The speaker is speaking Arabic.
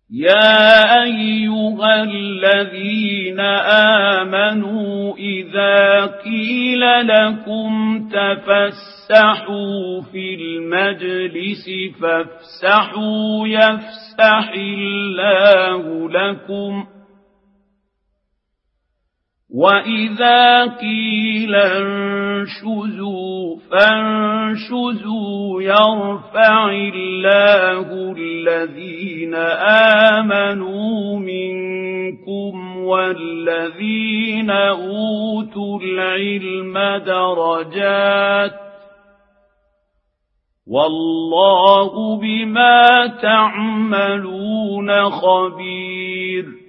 يا أيها الذين آمنوا إذا قيل لكم تفسحوا في المجلس فافسحوا يفسح الله لكم وإذا قيل انشزوا فانشزوا يرفع الله الذين آمنوا منكم والذين أوتوا العلم درجات والله بما تعملون خبير